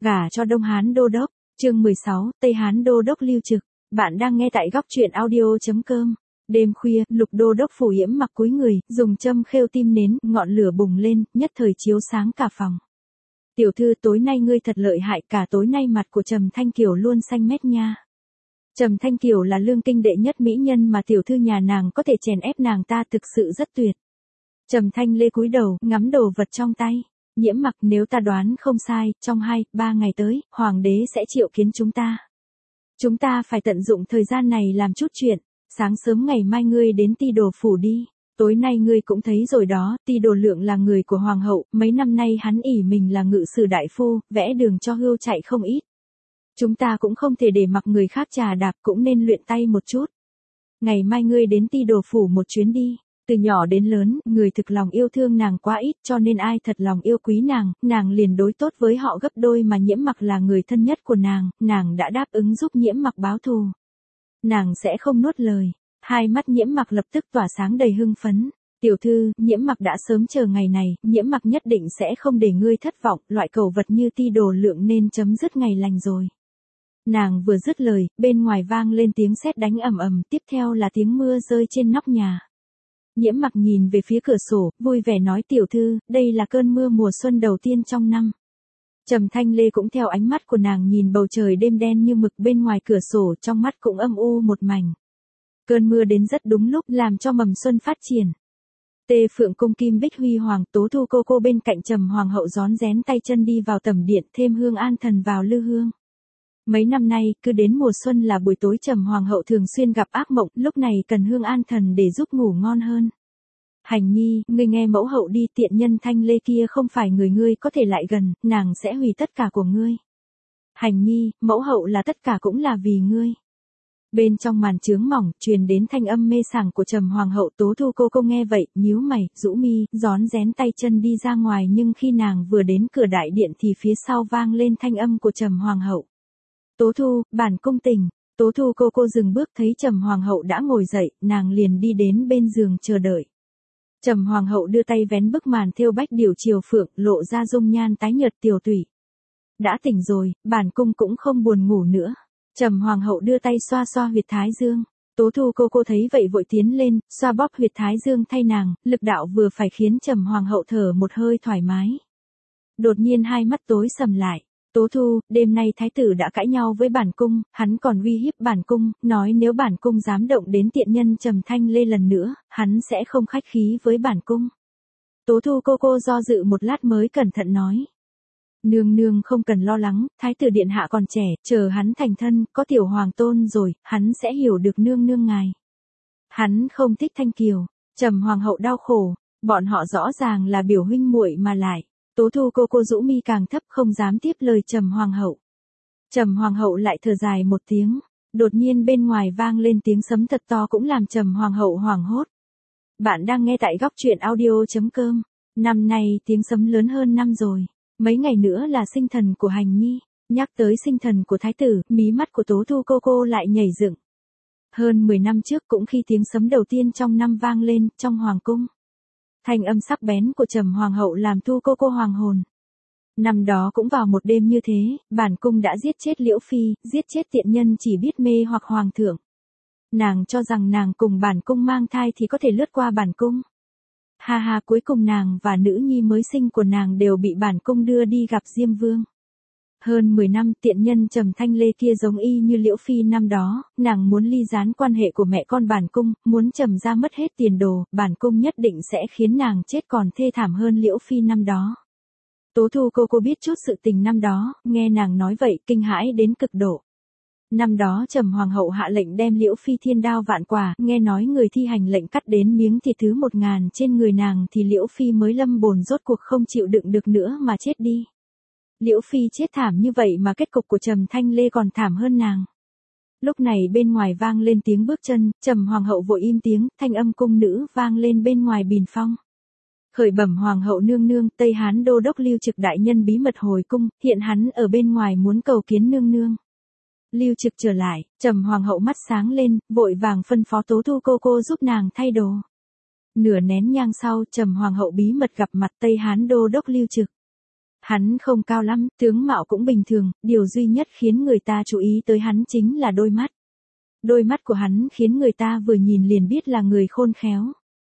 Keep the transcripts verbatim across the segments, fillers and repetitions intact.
Gả cho Đông Hán Đô Đốc, chương mười sáu, Tây Hán Đô Đốc Lưu Trực. Bạn đang nghe tại góc truyện audio.com. Đêm khuya, Lục Đô Đốc phủ yểm mặc cúi người, dùng châm khêu tim nến, ngọn lửa bùng lên, nhất thời chiếu sáng cả phòng. Tiểu thư, tối nay ngươi thật lợi hại, cả tối nay mặt của Trầm Thanh Kiều luôn xanh mét nha. Trầm Thanh Kiều là lương kinh đệ nhất mỹ nhân mà tiểu thư nhà nàng có thể chèn ép nàng ta thực sự rất tuyệt. Trầm Thanh Lê cúi đầu, ngắm đồ vật trong tay. Nhiễm mặc, nếu ta đoán không sai, trong hai, ba ngày tới, hoàng đế sẽ triệu kiến chúng ta. Chúng ta phải tận dụng thời gian này làm chút chuyện. Sáng sớm ngày mai ngươi đến Ti Đồ phủ đi. Tối nay ngươi cũng thấy rồi đó, Ti Đồ Lượng là người của hoàng hậu, mấy năm nay hắn ỷ mình là ngự sử đại phu, vẽ đường cho hươu chạy không ít. Chúng ta cũng không thể để mặc người khác trà đạp, cũng nên luyện tay một chút. Ngày mai ngươi đến Ti Đồ phủ một chuyến đi. Từ nhỏ đến lớn, người thực lòng yêu thương nàng quá ít, cho nên ai thật lòng yêu quý nàng, nàng liền đối tốt với họ gấp đôi, mà Nhiễm mặc là người thân nhất của nàng, nàng đã đáp ứng giúp Nhiễm mặc báo thù. Nàng sẽ không nuốt lời. Hai mắt Nhiễm mặc lập tức tỏa sáng đầy hưng phấn. Tiểu thư, Nhiễm mặc đã sớm chờ ngày này, Nhiễm mặc nhất định sẽ không để ngươi thất vọng, loại cầu vật như Ti Đồ Lượng nên chấm dứt ngày lành rồi. Nàng vừa dứt lời, bên ngoài vang lên tiếng sét đánh ầm ầm, tiếp theo là tiếng mưa rơi trên nóc nhà. Nhiễm mặc nhìn về phía cửa sổ, vui vẻ nói, tiểu thư, đây là cơn mưa mùa xuân đầu tiên trong năm. Trầm Thanh Lê cũng theo ánh mắt của nàng nhìn bầu trời đêm đen như mực bên ngoài cửa sổ, trong mắt cũng âm u một mảnh. Cơn mưa đến rất đúng lúc, làm cho mầm xuân phát triển. Tê Phượng cung kim bích huy hoàng, Tố Thu cô cô bên cạnh Trầm hoàng hậu rón rén tay chân đi vào tẩm điện, thêm hương an thần vào lư hương. Mấy năm nay, cứ đến mùa xuân là buổi tối Trầm hoàng hậu thường xuyên gặp ác mộng, lúc này cần hương an thần để giúp ngủ ngon hơn. Hành nhi, ngươi nghe mẫu hậu đi, tiện nhân Thanh Lê kia không phải người ngươi có thể lại gần, nàng sẽ hủy tất cả của ngươi. Hành nhi, mẫu hậu là tất cả cũng là vì ngươi. Bên trong màn chướng mỏng, truyền đến thanh âm mê sảng của Trầm hoàng hậu. Tố Thu cô cô nghe vậy, nhíu mày, rũ mi, rón rén tay chân đi ra ngoài, nhưng khi nàng vừa đến cửa đại điện thì phía sau vang lên thanh âm của Trầm hoàng hậu. Tố Thu, bản cung tỉnh. Tố Thu cô cô dừng bước, thấy Trầm hoàng hậu đã ngồi dậy, nàng liền đi đến bên giường chờ đợi. Trầm hoàng hậu đưa tay vén bức màn thêu bách điểu triều phượng, lộ ra dung nhan tái nhợt tiều tụy. Đã tỉnh rồi, bản cung cũng không buồn ngủ nữa. Trầm hoàng hậu đưa tay xoa xoa huyệt thái dương. Tố Thu cô cô thấy vậy vội tiến lên, xoa bóp huyệt thái dương thay nàng, lực đạo vừa phải khiến Trầm hoàng hậu thở một hơi thoải mái. Đột nhiên hai mắt tối sầm lại. Tố Thu, đêm nay thái tử đã cãi nhau với bản cung, hắn còn uy hiếp bản cung, nói nếu bản cung dám động đến tiện nhân Trầm Thanh Lê lần nữa, hắn sẽ không khách khí với bản cung. Tố Thu cô cô do dự một lát mới cẩn thận nói. Nương nương không cần lo lắng, thái tử điện hạ còn trẻ, chờ hắn thành thân, có tiểu hoàng tôn rồi, hắn sẽ hiểu được nương nương ngài. Hắn không thích Thanh Kiều. Trầm hoàng hậu đau khổ, bọn họ rõ ràng là biểu huynh muội mà lại. Tố Thu cô cô rũ mi càng thấp, không dám tiếp lời Trầm hoàng hậu. Trầm hoàng hậu lại thở dài một tiếng, đột nhiên bên ngoài vang lên tiếng sấm thật to cũng làm Trầm hoàng hậu hoảng hốt. Bạn đang nghe tại góc truyện audio.com. Năm nay tiếng sấm lớn hơn năm rồi, mấy ngày nữa là sinh thần của Hành nhi. Nhắc tới sinh thần của thái tử, mí mắt của Tố Thu cô cô lại nhảy dựng. Hơn mười năm trước cũng khi tiếng sấm đầu tiên trong năm vang lên, trong hoàng cung. Thanh âm sắc bén của Trầm hoàng hậu làm Thu cô cô hoàng hồn. Năm đó cũng vào một đêm như thế, bản cung đã giết chết Liễu Phi, giết chết tiện nhân chỉ biết mê hoặc hoàng thượng. Nàng cho rằng nàng cùng bản cung mang thai thì có thể lướt qua bản cung. Ha ha, cuối cùng nàng và nữ nhi mới sinh của nàng đều bị bản cung đưa đi gặp Diêm Vương. Hơn mười năm, tiện nhân Trầm Thanh Lê kia giống y như Liễu Phi năm đó, nàng muốn ly gián quan hệ của mẹ con bản cung, muốn Trầm ra mất hết tiền đồ, bản cung nhất định sẽ khiến nàng chết còn thê thảm hơn Liễu Phi năm đó. Tố Thu cô cô biết chút sự tình năm đó, nghe nàng nói vậy, kinh hãi đến cực độ. Năm đó Trầm hoàng hậu hạ lệnh đem Liễu Phi thiên đao vạn quả, nghe nói người thi hành lệnh cắt đến miếng thịt thứ một ngàn trên người nàng thì Liễu Phi mới lâm bồn rốt cuộc không chịu đựng được nữa mà chết đi. Liễu Phi chết thảm như vậy mà kết cục của Trầm Thanh Lê còn thảm hơn nàng. Lúc này bên ngoài vang lên tiếng bước chân, Trầm hoàng hậu vội im tiếng, thanh âm cung nữ vang lên bên ngoài bìn phong. Khởi bẩm hoàng hậu nương nương, Tây Hán Đô Đốc Lưu Trực đại nhân bí mật hồi cung, hiện hắn ở bên ngoài muốn cầu kiến nương nương. Lưu Trực trở lại, Trầm hoàng hậu mắt sáng lên, vội vàng phân phó Tố Thu cô cô giúp nàng thay đồ. Nửa nén nhang sau, Trầm hoàng hậu bí mật gặp mặt Tây Hán Đô Đốc Lưu Trực. Hắn không cao lắm, tướng mạo cũng bình thường, điều duy nhất khiến người ta chú ý tới hắn chính là đôi mắt. Đôi mắt của hắn khiến người ta vừa nhìn liền biết là người khôn khéo.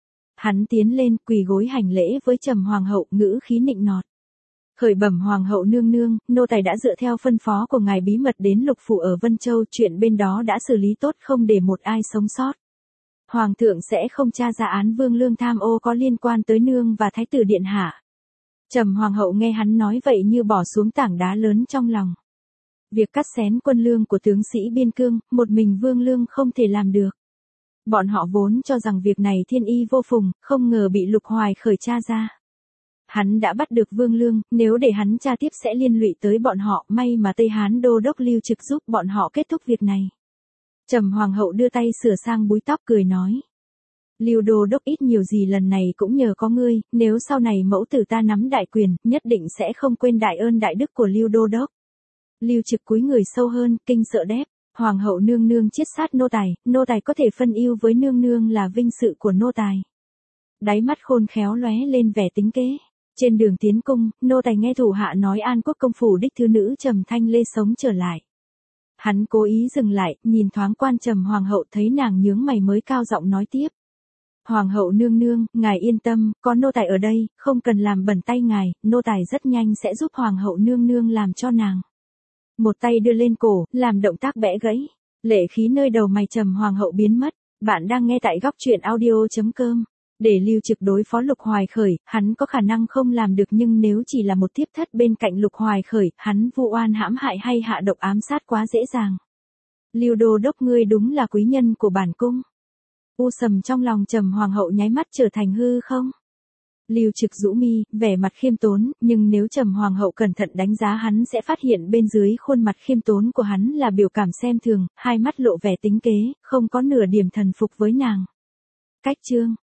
Hắn tiến lên quỳ gối hành lễ với Trầm Hoàng hậu, ngữ khí nịnh nọt. Khởi bẩm Hoàng hậu nương nương, nô tài đã dựa theo phân phó của ngài bí mật đến Lục phủ ở Vân Châu, chuyện bên đó đã xử lý tốt không để một ai sống sót. Hoàng thượng sẽ không tra ra án Vương Lương tham ô có liên quan tới nương và Thái tử điện hạ. Trầm Hoàng hậu nghe hắn nói vậy như bỏ xuống tảng đá lớn trong lòng. Việc cắt xén quân lương của tướng sĩ biên cương, một mình Vương Lương không thể làm được. Bọn họ vốn cho rằng việc này thiên y vô phùng, không ngờ bị Lục Hoài khởi tra ra. Hắn đã bắt được Vương Lương, nếu để hắn tra tiếp sẽ liên lụy tới bọn họ, may mà Tây Hán đô đốc Lưu Trực giúp bọn họ kết thúc việc này. Trầm Hoàng hậu đưa tay sửa sang búi tóc cười nói. Lưu đô đốc ít nhiều gì lần này cũng nhờ có ngươi, nếu sau này mẫu tử ta nắm đại quyền, nhất định sẽ không quên đại ơn đại đức của Lưu đô đốc. Lưu Trực cúi người sâu hơn, kinh sợ đáp, Hoàng hậu nương nương chiết sát nô tài, nô tài có thể phân ưu với nương nương là vinh sự của nô tài. Đáy mắt khôn khéo lóe lên vẻ tính kế. Trên đường tiến cung, nô tài nghe thủ hạ nói An Quốc công phủ đích thứ nữ Trầm Thanh Lê sống trở lại. Hắn cố ý dừng lại, nhìn thoáng quan Trầm Hoàng hậu, thấy nàng nhướng mày mới cao giọng nói tiếp. Hoàng hậu nương nương, ngài yên tâm, có nô tài ở đây, không cần làm bẩn tay ngài, nô tài rất nhanh sẽ giúp Hoàng hậu nương nương làm cho nàng. Một tay đưa lên cổ, làm động tác bẽ gãy. Lệ khí nơi đầu mày Trầm Hoàng hậu biến mất. Bạn đang nghe tại góc truyện audio chấm com. Để Lưu Trực đối phó Lục Hoài khởi, hắn có khả năng không làm được, nhưng nếu chỉ là một thiếp thất bên cạnh Lục Hoài khởi, hắn vu oan hãm hại hay hạ độc ám sát quá dễ dàng. Lưu đô đốc ngươi đúng là quý nhân của bản cung. U sầm trong lòng Trầm Hoàng hậu nháy mắt trở thành hư không. Lưu Trực rũ mi, vẻ mặt khiêm tốn, nhưng nếu Trầm Hoàng hậu cẩn thận đánh giá hắn sẽ phát hiện bên dưới khuôn mặt khiêm tốn của hắn là biểu cảm xem thường, hai mắt lộ vẻ tính kế, không có nửa điểm thần phục với nàng. Cách chương